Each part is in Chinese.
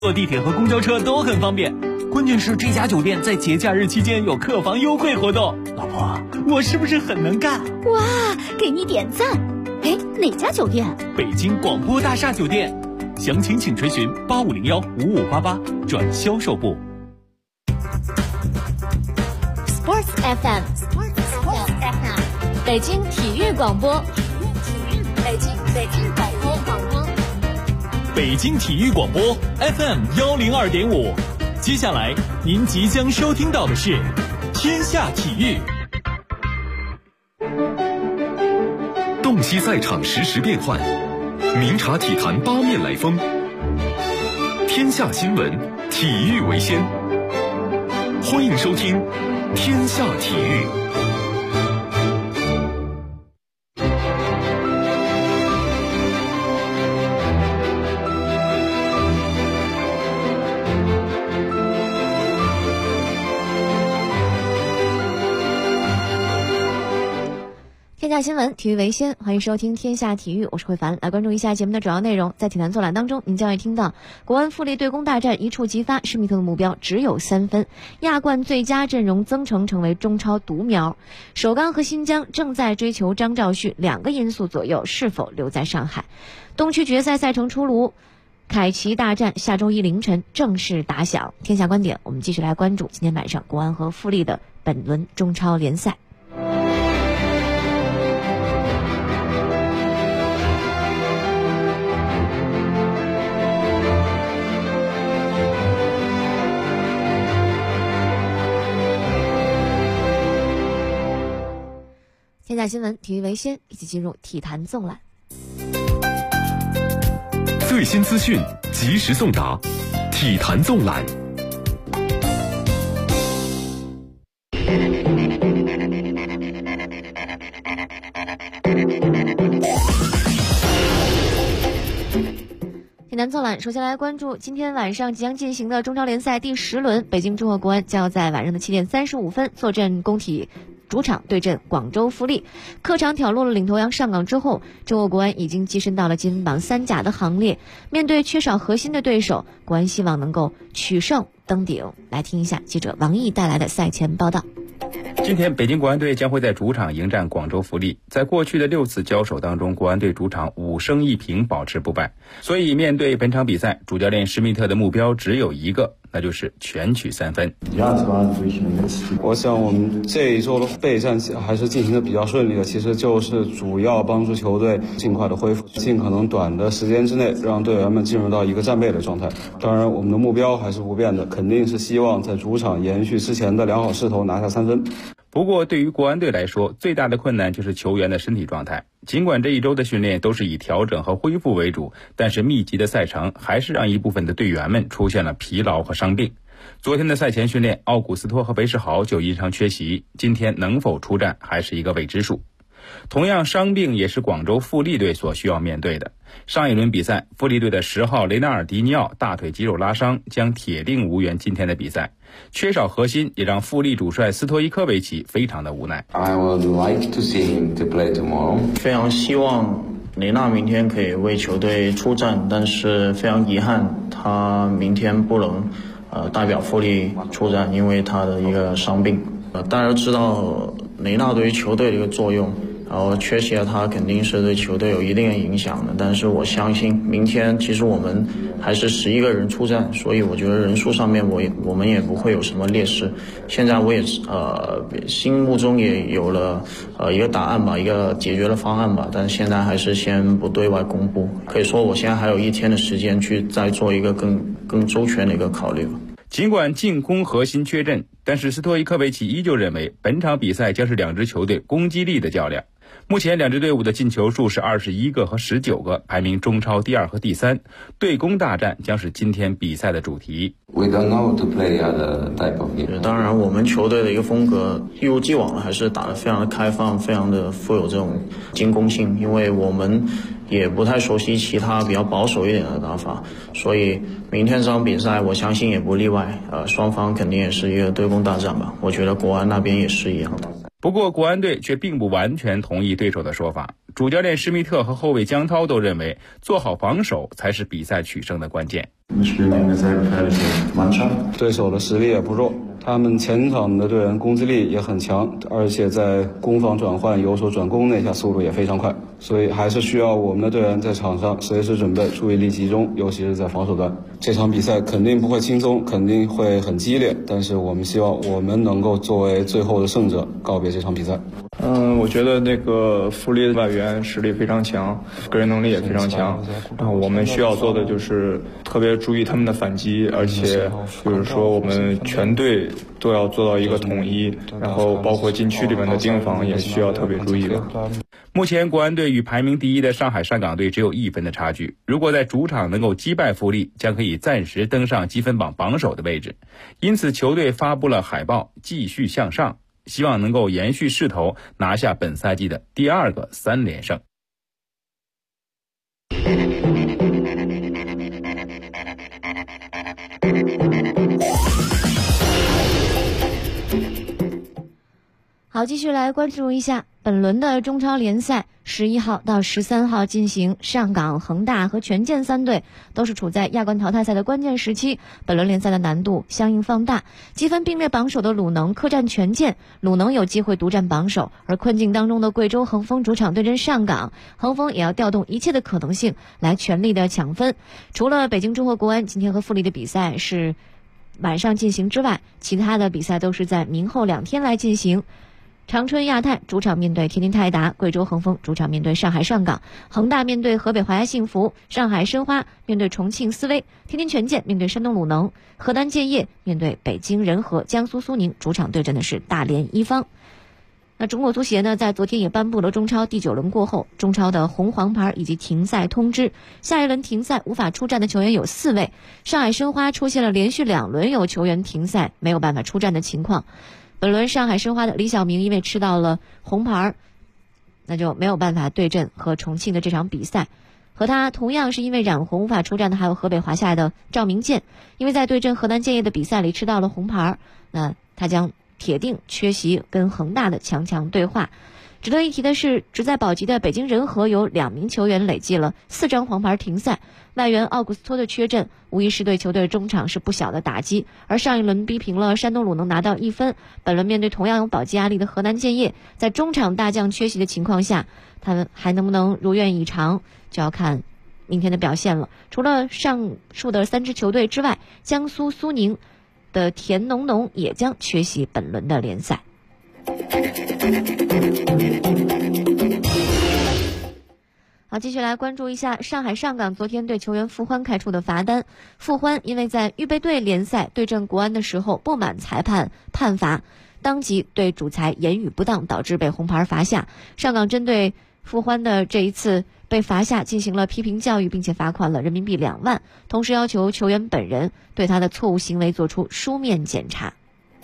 坐地铁和公交车都很方便，关键是这家酒店在节假日期间有客房优惠活动。老婆，我是不是很能干？ 哇，给你点赞！哎，哪家酒店？ 北京广播大厦酒店，详情请垂询85015588转销售部。 Sports FM， 北京体育广播，北京体育广播 FM102.5。接下来您即将收听到的是天下体育。 洞悉赛场实时变幻，明察体坛八面来风。天下新闻，体育为先。欢迎收听天下体育。 天下新闻，体育为先，欢迎收听天下体育，我是慧凡。来关注一下节目的主要内容。在体坛作览当中，您将会听到国安富力对攻大战一触即发，施密特的目标只有3分，亚冠最佳阵容增程成为中超独苗，首钢和新疆正在追求张兆旭2个因素左右是否留在上海。东区决赛赛程出炉，凯奇大战下周一凌晨正式打响。天下观点，我们继续来关注今天晚上国安和富力的本轮中超联赛。天下新闻，体育为先，一起进入体坛纵览。 最新资讯，及时送达，体坛纵览。体坛纵览，首先来关注今天晚上即将进行的中超联赛第10轮，北京中赫国安将要在晚上的7点35分坐镇工体主场对阵广州富力。客场挑落了领头羊上港之后，中赫国安已经跻身到了积分榜3甲的行列。面对缺少核心的对手，国安希望能够取胜登顶。来听一下记者王毅带来的赛前报道。 今天北京国安队将会在主场迎战广州富力。在过去的6次交手当中，国安队主场5胜1平，保持不败。所以面对本场比赛，主教练施密特的目标只有一个，那就是全取3分。 我想我们这一周的备战还是进行的比较顺利的，其实就是主要帮助球队尽快的恢复，尽可能短的时间之内让队员们进入到一个战备的状态。当然我们的目标还是不变的，肯定是希望在主场延续之前的良好势头，拿下3分。 不过对于国安队来说，最大的困难就是球员的身体状态。尽管这一周的训练都是以调整和恢复为主，但是密集的赛程还是让一部分的队员们出现了疲劳和伤病。昨天的赛前训练，奥古斯托和韦世豪就因伤缺席，今天能否出战还是一个未知数。同样，伤病也是广州富力队所需要面对的。上一轮比赛，富力队的10号雷纳尔迪尼奥大腿肌肉拉伤，将铁定无缘今天的比赛。缺少核心，也让富力主帅斯托伊科维奇非常的无奈。 I would like to see him to play tomorrow. 非常希望雷纳明天可以为球队出战，但是非常遗憾，他明天不能代表富力出战，因为他的一个伤病。大家都知道雷纳对于球队的一个作用，然后缺席了他肯定是对球队有一定的影响的。但是我相信明天其实我们还是11个人出战，所以我觉得人数上面我们也不会有什么劣势。现在我也心目中也有了一个答案吧，一个解决的方案吧，但是现在还是先不对外公布。可以说我现在还有1天的时间去再做一个更周全的一个考虑吧。 尽管进攻核心缺阵，但是斯托伊科维奇依旧认为本场比赛将是两支球队攻击力的较量。目前两支队伍的进球数是21个和19个，排名中超第2和第3。对攻大战将是今天比赛的主题。 We don't know to play the other type of game. 当然我们球队的一个风格一如既往的还是打得非常的开放，非常的富有这种进攻性，因为我们也不太熟悉其他比较保守一点的打法，所以明天这场比赛我相信也不例外，双方肯定也是一个对攻大战吧，我觉得国安那边也是一样的。 不过国安队却并不完全同意对手的说法，主教练施密特和后卫姜涛都认为做好防守才是比赛取胜的关键。 对手的实力也不弱，他们前场的队员攻击力也很强，而且在攻防转换、由守转攻那下速度也非常快，所以还是需要我们的队员在场上随时准备，注意力集中，尤其是在防守端。这场比赛肯定不会轻松，肯定会很激烈，但是我们希望我们能够作为最后的胜者告别这场比赛。 我觉得那个富力的外援实力非常强，个人能力也非常强，然后我们需要做的就是特别注意他们的反击，而且就是说我们全队都要做到一个统一，然后包括禁区里面的盯防也需要特别注意的。 目前国安队与排名第一的上海上港队只有1分的差距，如果在主场能够击败富力，将可以暂时登上积分榜榜首的位置。因此球队发布了海报，继续向上，希望能够延续势头，拿下本赛季的第2个3连胜。 好，继续来关注一下本轮的中超联赛，11号到13号进行，上港、恒大和权健3队都是处在亚冠淘汰赛的关键时期，本轮联赛的难度相应放大。积分并列榜首的鲁能客战权健，鲁能有机会独占榜首，而困境当中的贵州恒丰主场对阵上港，恒丰也要调动一切的可能性来全力的抢分。除了北京中赫国安今天和富力的比赛是晚上进行之外，其他的比赛都是在明后2天来进行。长春亚泰主场面对天津泰达，贵州恒丰主场面对上海上港，恒大面对河北华夏幸福，上海申花面对重庆斯威，天津权健面对山东鲁能，河南建业面对北京人和，江苏苏宁主场对阵的是大连一方。那中国足协呢，在昨天也颁布了中超第9轮过后中超的红黄牌以及停赛通知，下一轮停赛无法出战的球员有4位，上海申花出现了连续2轮有球员停赛没有办法出战的情况。本轮上海申花的李晓明因为吃到了红牌，那就没有办法对阵和重庆的这场比赛。和他同样是因为染红无法出战的还有河北华夏的赵明剑，因为在对阵河南建业的比赛里吃到了红牌，那他将铁定缺席跟恒大的强对话。值得一提的是，只在保级的北京人和有2名球员累计了4张黄牌停赛，外援奥古斯托的缺阵无疑是对球队中场是不小的打击。而上一轮逼平了山东鲁能拿到1分，本轮面对同样有保级压力的河南建业，在中场大将缺席的情况下，他们还能不能如愿以偿，就要看明天的表现了。除了上述的3支球队之外，江苏苏宁的田农农也将缺席本轮的联赛。好，继续来关注一下上海上港昨天对球员傅欢开出的罚单。傅欢因为在预备队联赛对阵国安的时候不满裁判判罚，当即对主裁言语不当，导致被红牌罚下。上港针对傅欢的这一次被罚下进行了批评教育，并且罚款了人民币2万，同时要求球员本人对他的错误行为做出书面检查。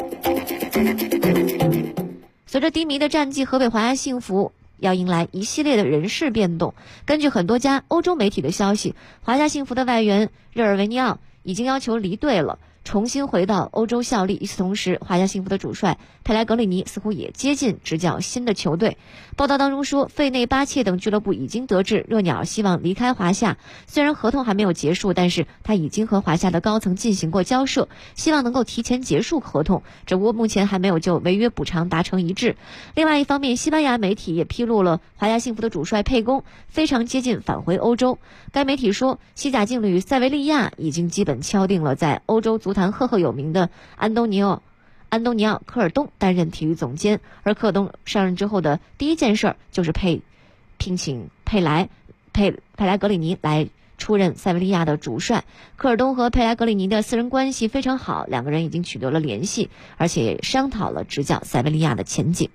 随着低迷的战绩，河北华夏幸福要迎来一系列的人事变动。根据很多家欧洲媒体的消息，华夏幸福的外援热尔维尼奥已经要求离队了，重新回到欧洲效力。与此同时，华夏幸福的主帅佩莱格里尼似乎也接近执教新的球队。报道当中说，费内、巴切等俱乐部已经得知热鸟希望离开华夏，虽然合同还没有结束，但是他已经和华夏的高层进行过交涉，希望能够提前结束合同，只不过目前还没有就违约补偿达成一致。另外一方面，西班牙媒体也披露了华夏幸福的主帅佩公非常接近返回欧洲。该媒体说，西甲劲旅塞维利亚已经基本敲定了在欧洲足坛赫赫有名的安东尼奥·科尔东担任体育总监，而科尔东上任之后的第一件事就是聘请佩莱格里尼来出任塞维利亚的主帅。科尔东和佩莱格里尼的私人关系非常好，两个人已经取得了联系，而且也商讨了执教塞维利亚的前景。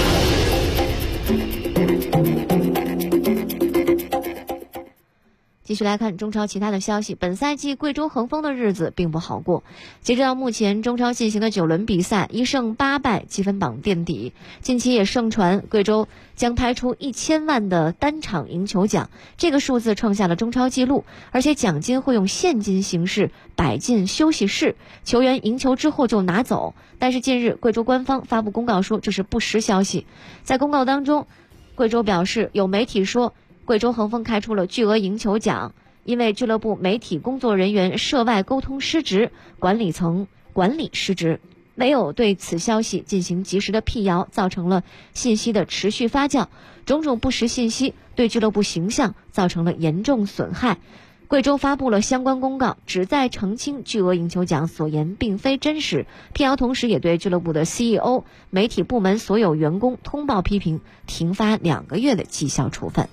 继继续来看中超其他的消息，本赛季贵州恒丰的日子并不好过。截止到目前，中超进行的9轮比赛1胜8败，积分榜垫底。近期也盛传贵州将拍出1000万的单场赢球奖，这个数字创下了中超纪录，而且奖金会用现金形式摆进休息室，球员赢球之后就拿走。但是近日贵州官方发布公告说这是不实消息。在公告当中，贵州表示，有媒体说贵州恒丰开出了巨额赢球奖，因为俱乐部媒体工作人员涉外沟通失职，管理层管理失职，没有对此消息进行及时的辟谣，造成了信息的持续发酵，种种不实信息对俱乐部形象造成了严重损害。贵州发布了相关公告，旨在澄清巨额赢球奖所言并非真实，辟谣同时也对俱乐部的 CEO、媒体部门所有员工通报批评，停发2个月的绩效处分。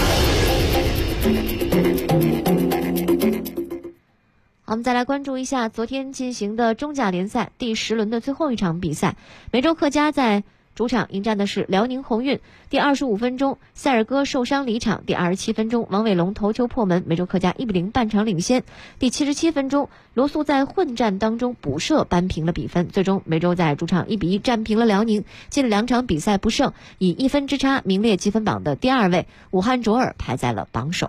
好，我们再来关注一下昨天进行的中甲联赛第10轮的最后一场比赛，梅州客家在主场迎战的是辽宁宏运。第25分钟，塞尔戈受伤离场。第27分钟，王伟龙头球破门，梅州客家1比0半场领先。第77分钟，罗素在混战当中补射扳平了比分。最终，梅州在主场1比1战平了辽宁，近2场比赛不胜，以1分之差名列积分榜的第2位。武汉卓尔排在了榜首。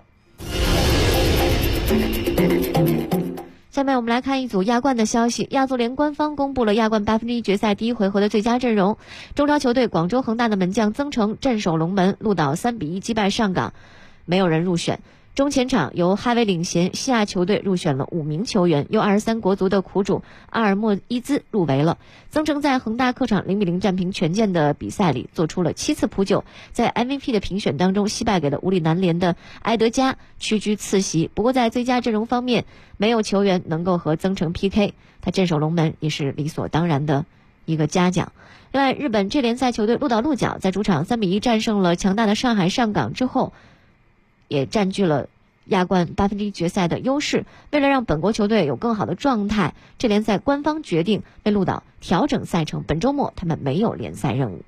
下面我们来看一组亚冠的消息。亚足联官方公布了亚冠1/8决赛第1回合的最佳阵容。中超球队广州恒大的门将曾诚镇守龙门，鹿岛3比1击败上港，没有人入选。中前场由哈维领衔，西亚球队入选了5名球员，U23国足的苦主阿尔莫伊兹入围了。曾诚在恒大客场0比0战平权健的比赛里做出了7次扑救，在 MVP 的评选当中惜败给了无力南联的埃德加，屈居次席。不过在最佳阵容方面，没有球员能够和曾诚 PK， 他镇守龙门也是理所当然的一个嘉奖。另外，日本 J 联赛球队鹿岛鹿角在主场3比1战胜了强大的上海上港之后，也占据了亚冠1/8决赛的优势。为了让本国球队有更好的状态，这联赛官方决定为鹿岛调整赛程，本周末他们没有联赛任务。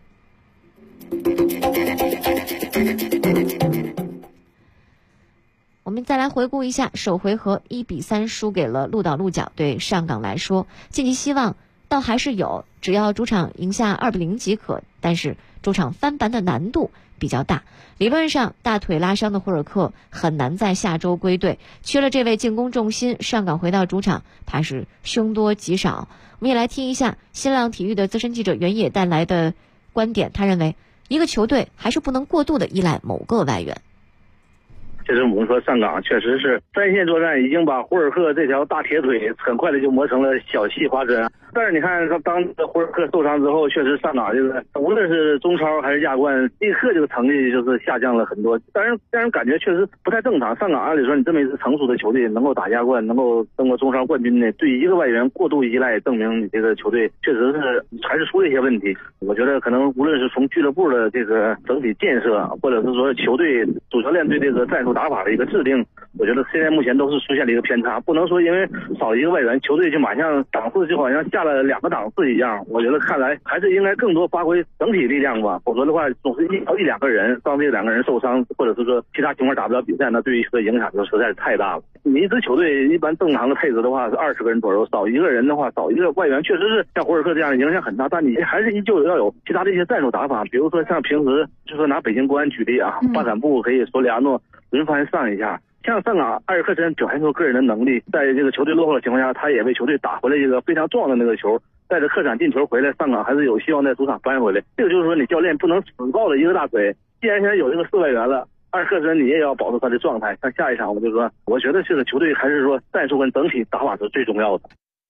我们再来回顾一下首回合1比3输给了鹿岛鹿角，对上港来说晋级希望倒还是有，只要主场赢下2比0即可，但是主场翻盘的难度比较大。理论上大腿拉伤的霍尔克很难在下周归队，缺了这位进攻重心，上港回到主场怕是凶多吉少。我们也来听一下新浪体育的资深记者袁野带来的观点，他认为一个球队还是不能过度的依赖某个外援。 其实我们说上港确实是3线作战已经把胡尔克这条大铁腿很快的就磨成了小细花针。但是你看当胡尔克受伤之后，确实上港这个无论是中超还是亚冠，立刻这个成绩就是下降了很多，但是让人感觉确实不太正常。上港按理说你这么一支成熟的球队能够打亚冠，能够争过中超冠军的，对一个外援过度依赖，证明你这个球队确实是还是出了一些问题。我觉得可能无论是从俱乐部的这个整体建设，或者是说球队主教练对这个战术打法的一个制定，我觉得现在目前都是出现了一个偏差。不能说因为少一个外援，球队就马上档次就好像下了2个档次一样。我觉得看来还是应该更多发挥整体力量吧，否则的话总是一两个人，当这2个人受伤，或者是说其他情况打不了比赛，那对于球队影响就实在是太大了。你一支球队一般正常的配置的话是20个人左右，少一个人的话，少一个外援确实是像胡尔克这样的影响很大，但你还是依旧要有其他的一些战术打法，比如说像平时就说拿北京国安举例啊，发展部可以索里亚诺轮番上一下。像上港埃尔克森表现出个人的能力，在这个球队落后的情况下，他也为球队打回来一个非常重要的那个球，带着客场进球回来，上港还是有希望在主场翻回来。这个就是说你教练不能死抱着一个大腿，既然现在有这个4外援了，埃尔克森你也要保持他的状态。像下一场我就说，我觉得这个球队还是说战术跟整体打法是最重要的。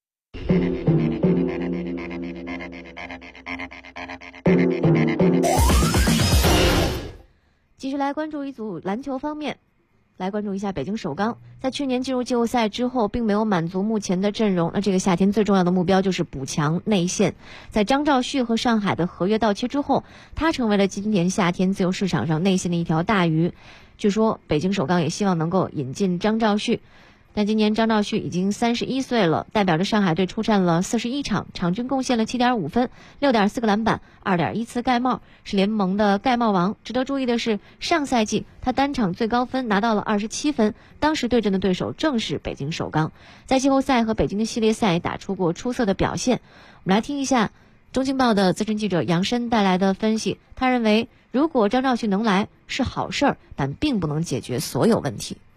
继续来关注一组篮球方面，来关注一下北京首钢。在去年进入季后赛之后，并没有满足目前的阵容，那这个夏天最重要的目标就是补强内线。在张兆旭和上海的合约到期之后，他成为了今年夏天自由市场上内线的一条大鱼。据说北京首钢也希望能够引进张兆旭。 但今年张兆旭已经31岁了，代表着上海队出战了41场，场均贡献了 7.5 分、6.4个篮板、2.1次盖帽，是联盟的盖帽王。值得注意的是，上赛季他单场最高分拿到了27分，当时对阵的对手正是北京首钢，在季后赛和北京的系列赛打出过出色的表现。我们来听一下中青报的资深记者杨申带来的分析，他认为如果张兆旭能来是好事儿，但并不能解决所有问题。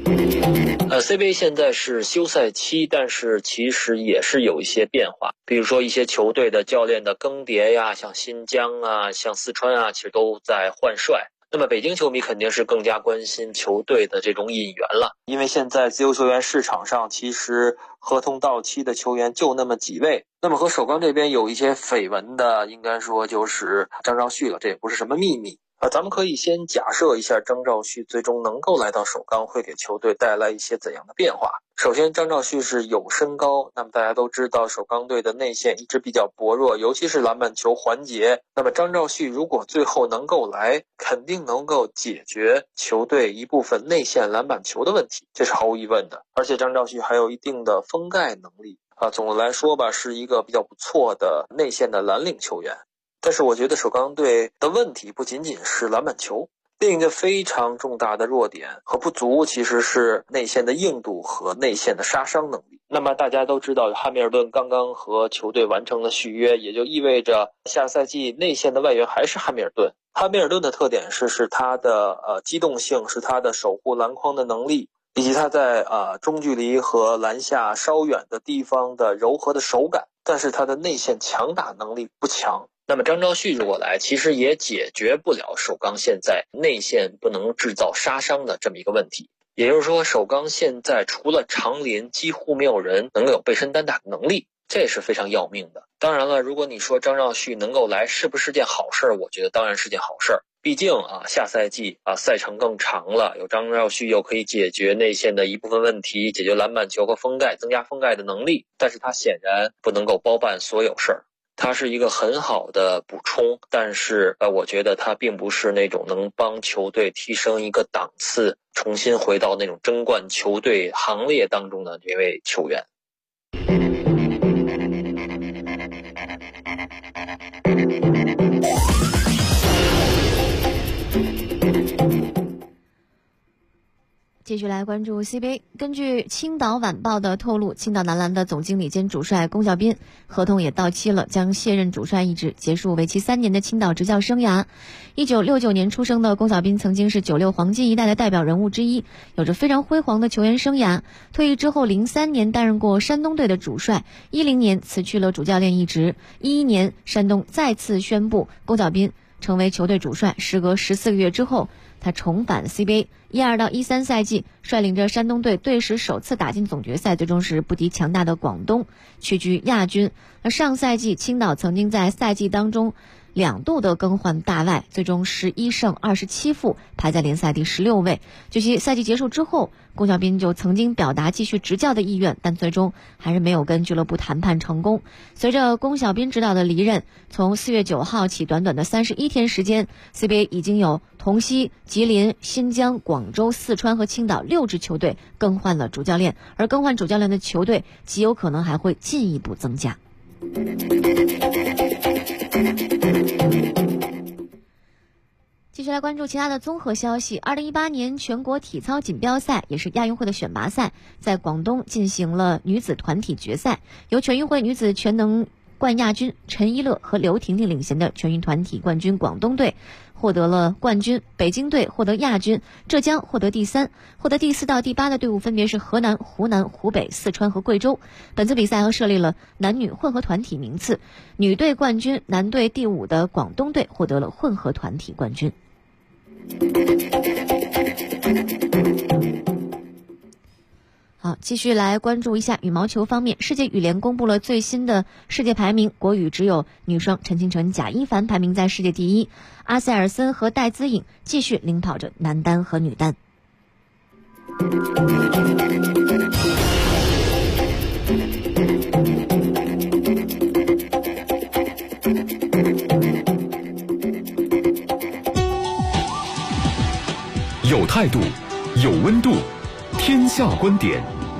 CBA 现在是休赛期，但是其实也是有一些变化，比如说一些球队的教练的更迭呀，像新疆啊，像四川啊，其实都在换帅。那么北京球迷肯定是更加关心球队的这种引援了，因为现在自由球员市场上其实合同到期的球员就那么几位。那么和首钢这边有一些绯闻的，应该说就是张兆旭了，这也不是什么秘密。咱们可以先假设一下张兆旭最终能够来到首钢会给球队带来一些怎样的变化。首先张兆旭是有身高，那么大家都知道首钢队的内线一直比较薄弱，尤其是篮板球环节。那么张兆旭如果最后能够来，肯定能够解决球队一部分内线篮板球的问题，这是毫无疑问的。而且张兆旭还有一定的封盖能力总的来说吧，是一个比较不错的内线的蓝领球员。但是我觉得首钢队的问题不仅仅是篮板球，另一个非常重大的弱点和不足其实是内线的硬度和内线的杀伤能力。那么大家都知道汉密尔顿刚刚和球队完成了续约，也就意味着下赛季内线的外援还是汉密尔顿。汉密尔顿的特点是他的机动性，是他的守护篮筐的能力，以及他在中距离和篮下稍远的地方的柔和的手感，但是他的内线强打能力不强。那么张兆旭如果来，其实也解决不了首钢现在内线不能制造杀伤的这么一个问题。也就是说，首钢现在除了长林，几乎没有人能有背身单打的能力，这是非常要命的。当然了，如果你说张兆旭能够来是不是件好事，我觉得当然是件好事。毕竟下赛季赛程更长了，有张兆旭又可以解决内线的一部分问题，解决篮板球和封盖，增加封盖的能力。但是他显然不能够包办所有事儿。它是一个很好的补充，但是我觉得它并不是那种能帮球队提升一个档次，重新回到那种争冠球队行列当中的这位球员。 继续来关注 CBA。 根据青岛晚报的透露，青岛男篮的总经理兼主帅龚小斌合同也到期了，将卸任主帅一职，结束为期3年的青岛执教生涯。1969年出生的龚小斌曾经是96黄金一代的代表人物之一，有着非常辉煌的球员生涯。退役之后03年担任过山东队的主帅，10年辞去了主教练一职，11年山东再次宣布龚小斌成为球队主帅。时隔14个月之后，他重返 CBA。12到13赛季率领着山东队队史首次打进总决赛，最终是不敌强大的广东，屈居亚军。而上赛季青岛曾经在赛季当中2度的更换大外，最终11胜27负，排在联赛第16位。据悉赛季结束之后，龚小斌就曾经表达继续执教的意愿，但最终还是没有跟俱乐部谈判成功。随着龚小斌指导的离任，从4月9号起短短的31天时间， CBA 已经有同曦、吉林、新疆、广州、四川和青岛6支球队更换了主教练，而更换主教练的球队极有可能还会进一步增加。继续来关注其他的综合消息。2018年全国体操锦标赛，也是亚运会的选拔赛，在广东进行了女子团体决赛，由全运会女子全能冠亚军陈一乐和刘婷婷领衔的全运团体冠军广东队获得了冠军，北京队获得亚军，浙江获得第3，获得第4到第8的队伍分别是河南、湖南、湖北、四川和贵州。本次比赛还设立了男女混合团体名次，女队冠军、男队第5的广东队获得了混合团体冠军。好，继续来关注一下羽毛球方面。世界羽联公布了最新的世界排名，国羽只有女双陈清晨、贾一凡排名在世界第1，阿塞尔森和戴资颖继续领跑着男单和女单。 有态度，有温度，天下观点，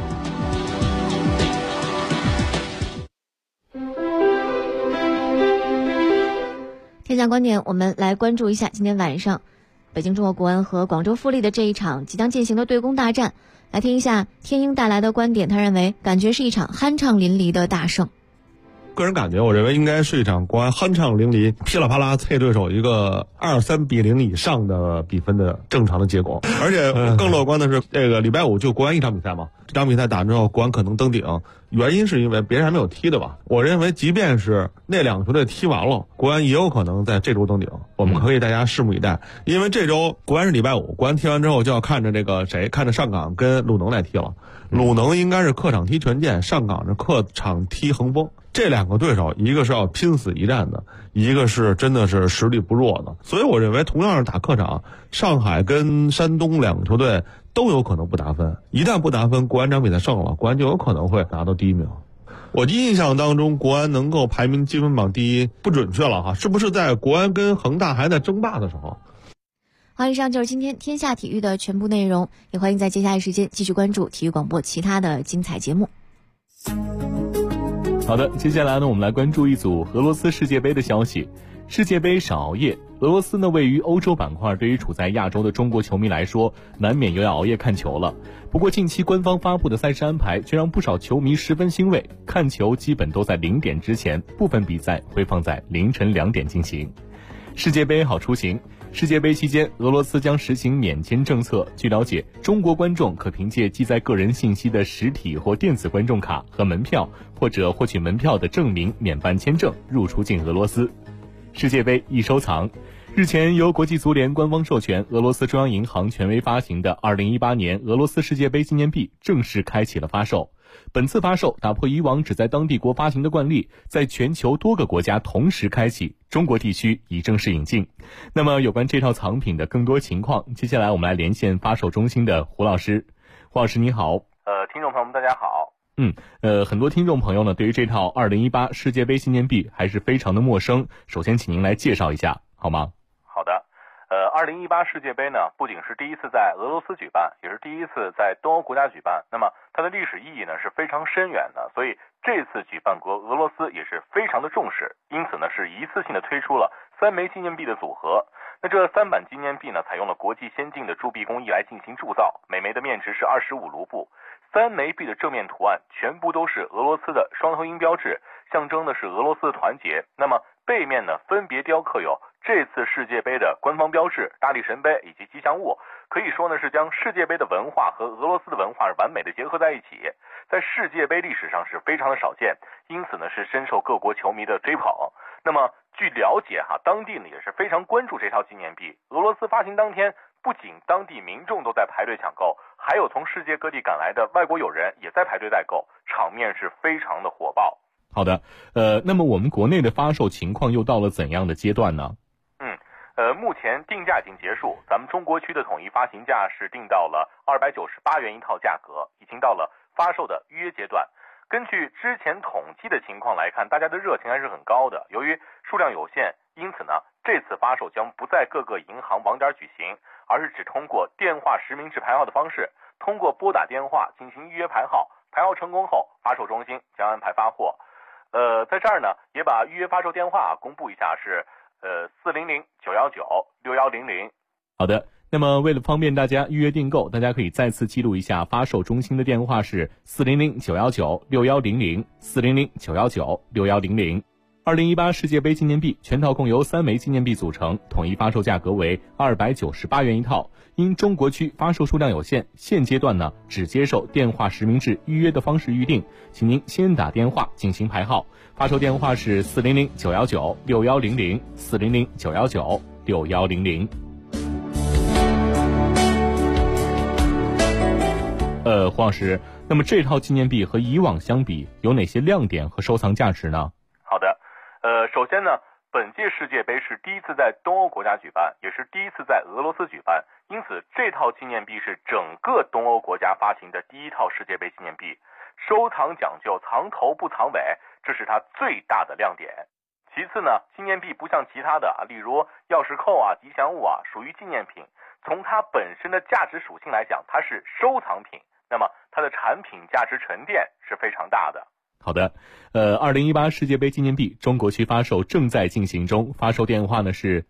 下观点，我们来关注一下今天晚上北京中国国安和广州富力的这一场即将进行的对攻大战。来听一下天鹰带来的观点，他认为感觉是一场酣畅淋漓的大胜。 个人感觉，我认为应该是一场国安酣畅淋漓、噼里啪啦啐对手一个2-3-0以上的比分的正常的结果。而且更乐观的是，这个礼拜五就国安一场比赛嘛，这场比赛打之后，国安可能登顶，原因是因为别人还没有踢的吧。我认为，即便是那两个球队踢完了，国安也有可能在这周登顶。我们可以大家拭目以待，因为这周国安是礼拜五，国安踢完之后就要看着这个看着上港跟鲁能来踢了。鲁能应该是客场踢权健，上港是客场踢恒丰。这两个对手，一个是要拼死一战的，一个是真的是实力不弱的。所以我认为，同样是打客场，上海跟山东两个球队都有可能不打分。一旦不打分，国安这场比赛胜了，国安就有可能会拿到第一名。我印象当中，国安能够排名积分榜第一不准确了哈，是不是在国安跟恒大还在争霸的时候？ 好，以上就是今天天下体育的全部内容，也欢迎在接下来时间继续关注体育广播其他的精彩节目。 好的，接下来呢，我们来关注一组俄罗斯世界杯的消息。世界杯少熬夜，俄罗斯呢位于欧洲板块，对于处在亚洲的中国球迷来说，难免又要熬夜看球了。不过近期官方发布的赛事安排却让不少球迷十分欣慰，看球基本都在0点之前，部分比赛会放在凌晨2点进行。世界杯好出行。世界杯期间，俄罗斯将实行免签政策。据了解，中国观众可凭借记载个人信息的实体或电子观众卡和门票，或者获取门票的证明免办签证入出境俄罗斯。世界杯易收藏。日前，由国际足联官方授权，俄罗斯中央银行权威发行的2018年俄罗斯世界杯纪念币正式开启了发售。本次发售打破以往只在当地国发行的惯例，在全球多个国家同时开启，中国地区已正式引进。那么有关这套藏品的更多情况，接下来我们来连线发售中心的胡老师。胡老师你好。 听众朋友们大家好。 很多听众朋友呢对于这套2018世界杯纪念币还是非常的陌生，首先请您来介绍一下好吗？ 好的。2018世界杯呢，不仅是第一次在俄罗斯举办，也是第一次在东欧国家举办。那么它的历史意义呢是非常深远的，所以这次举办国俄罗斯也是非常的重视，因此呢是一次性的推出了3枚纪念币的组合。那这3版纪念币呢，采用了国际先进的铸币工艺来进行铸造，每枚的面值是25卢布。3枚币的正面图案全部都是俄罗斯的双头鹰标志，象征的是俄罗斯的团结。那么背面呢，分别雕刻有这次世界杯的官方标志、大力神杯以及吉祥物，可以说呢是将世界杯的文化和俄罗斯的文化是完美的结合在一起，在世界杯历史上是非常的少见，因此呢是深受各国球迷的追捧。那么据了解当地呢也是非常关注这套纪念币。俄罗斯发行当天，不仅当地民众都在排队抢购，还有从世界各地赶来的外国友人也在排队代购，场面是非常的火爆。 好的，那么我们国内的发售情况又到了怎样的阶段呢？ 目前定价已经结束，咱们中国区的统一发行价是定到了298元一套价格，已经到了发售的预约阶段。根据之前统计的情况来看，大家的热情还是很高的。由于数量有限，因此呢，这次发售将不在各个银行网点举行，而是只通过电话实名制排号的方式，通过拨打电话进行预约排号，排号成功后，发售中心将安排发货。在这儿呢，也把预约发售电话公布一下，是400-919-6100。 好的，那么为了方便大家预约订购，大家可以再次记录一下发售中心的电话是400-919-6100 400-919-6100。2018世界杯纪念币全套共由3枚纪念币组成，统一发售价格为298元一套。因中国区发售数量有限，现阶段呢只接受电话实名制预约的方式预定，请您先打电话进行排号。发售电话是400-919-6100 400-919-6100。黄老师，那么这套纪念币和以往相比，有哪些亮点和收藏价值呢？ 好的，首先呢，本届世界杯是第一次在东欧国家举办，也是第一次在俄罗斯举办，因此这套纪念币是整个东欧国家发行的第一套世界杯纪念币。收藏讲究藏头不藏尾，这是它最大的亮点。其次呢，纪念币不像其他的例如钥匙扣吉祥物属于纪念品，从它本身的价值属性来讲，它是收藏品，那么它的产品价值沉淀是非常大的。 好的，2018世界杯纪念币中国区发售正在进行中，发售电话呢是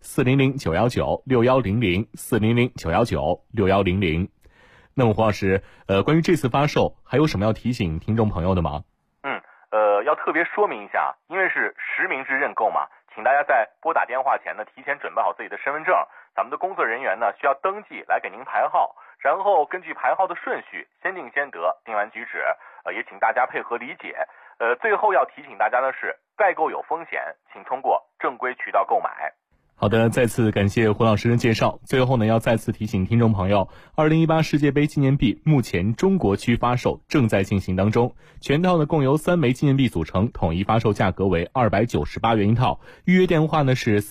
400-919-6100，400-919-6100。那么胡老师，关于这次发售还有什么要提醒听众朋友的吗？ 要特别说明一下，因为是实名制认购嘛，请大家在拨打电话前呢，提前准备好自己的身份证，咱们的工作人员呢需要登记来给您排号，然后根据排号的顺序先定先得，定完举止，也请大家配合理解。最后要提醒大家的是，代购有风险，请通过正规渠道购买。 好的，再次感谢胡老师的介绍。最后呢，要再次提醒听众朋友，2018世界杯纪念币目前中国区发售正在进行当中，全套呢共由3枚纪念币组成，统一发售价格为298元一套。预约电话呢是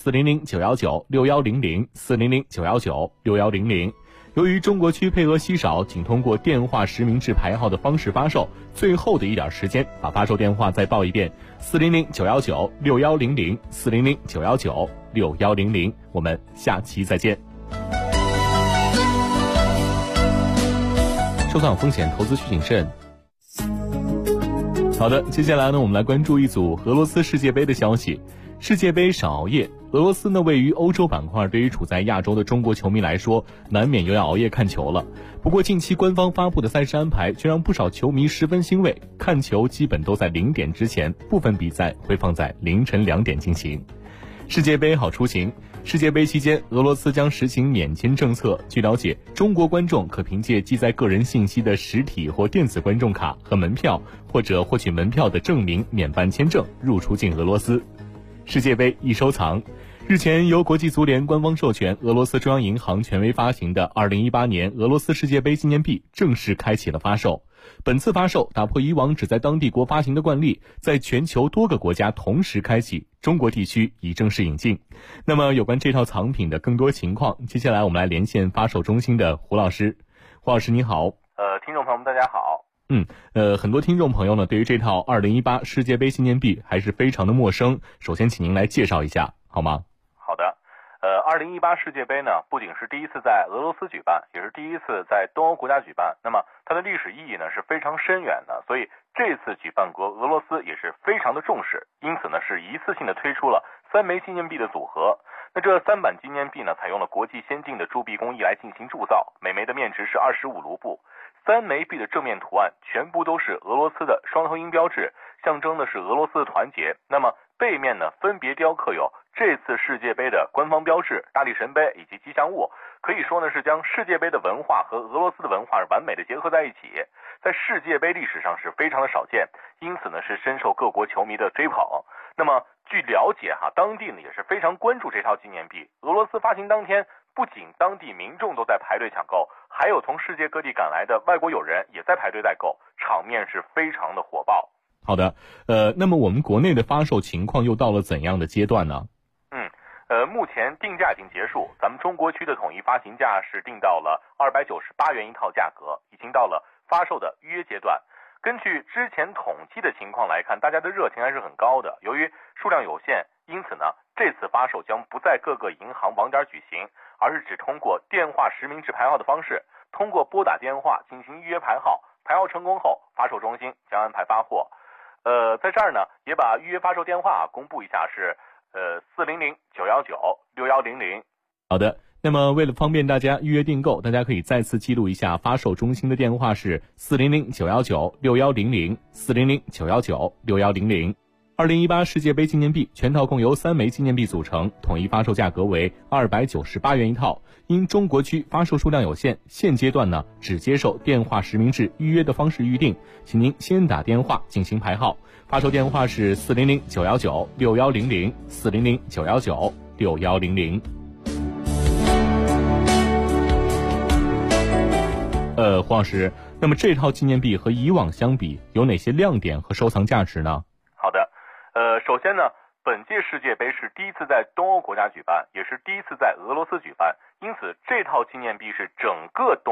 400-919-6100，400-919-6100。由于中国区配额稀少，仅通过电话实名制排号的方式发售。最后的一点时间，把发售电话再报一遍：400-919-6100，400-919-6100。我们下期再见。收藏风险，投资需谨慎。好的，接下来呢，我们来关注一组俄罗斯世界杯的消息。世界杯少熬夜，俄罗斯呢位于欧洲板块，对于处在亚洲的中国球迷来说，难免又要熬夜看球了。不过近期官方发布的赛事安排却让不少球迷十分欣慰，看球基本都在0点之前，部分比赛会放在凌晨2点进行。世界杯好出行。世界杯期间，俄罗斯将实行免签政策。据了解，中国观众可凭借记载个人信息的实体或电子观众卡和门票，或者获取门票的证明免办签证入出境俄罗斯。世界杯易收藏。日前，由国际足联官方授权，俄罗斯中央银行权威发行的2018年俄罗斯世界杯纪念币正式开启了发售。本次发售打破以往只在当地国发行的惯例，在全球多个国家同时开启，中国地区已正式引进。那么有关这套藏品的更多情况，接下来我们来连线发售中心的胡老师。胡老师你好。 听众朋友们大家好。 很多听众朋友呢对于这套2018世界杯纪念币还是非常的陌生，首先请您来介绍一下好吗？ 好的。2018世界杯呢，不仅是第一次在俄罗斯举办，也是第一次在东欧国家举办。那么它的历史意义呢是非常深远的，所以这次举办国俄罗斯也是非常的重视，因此呢是一次性的推出了3枚纪念币的组合。那这3版纪念币呢，采用了国际先进的铸币工艺来进行铸造，每枚的面值是25卢布。3枚币的正面图案全部都是俄罗斯的双头鹰标志，象征的是俄罗斯的团结。那么背面呢，分别雕刻有这次世界杯的官方标志、大力神杯以及吉祥物，可以说呢是将世界杯的文化和俄罗斯的文化完美的结合在一起，在世界杯历史上是非常的少见，因此呢是深受各国球迷的追捧。那么据了解当地呢也是非常关注这套纪念币。俄罗斯发行当天，不仅当地民众都在排队抢购，还有从世界各地赶来的外国友人也在排队代购，场面是非常的火爆。 好的，那么我们国内的发售情况又到了怎样的阶段呢？ 目前定价已经结束，咱们中国区的统一发行价是定到了298元一套价格，已经到了发售的预约阶段。根据之前统计的情况来看，大家的热情还是很高的。由于数量有限，因此呢，这次发售将不在各个银行网点举行，而是只通过电话实名制排号的方式，通过拨打电话进行预约排号，排号成功后，发售中心将安排发货。在这儿呢，也把预约发售电话公布一下，是400-919-6100。 好的，那么为了方便大家预约订购，大家可以再次记录一下发售中心的电话是400-919-6100， 400-919-6100。2018世界杯纪念币全套共由3枚纪念币组成，统一发售价格为298元一套。因中国区发售数量有限，现阶段呢只接受电话实名制预约的方式预定，请您先打电话进行排号。发售电话是400-919-6100， 400-919-6100。黄老师，那么这套纪念币和以往相比，有哪些亮点和收藏价值呢？ 好的，首先呢，本届世界杯是第一次在东欧国家举办，也是第一次在俄罗斯举办，因此这套纪念币是整个东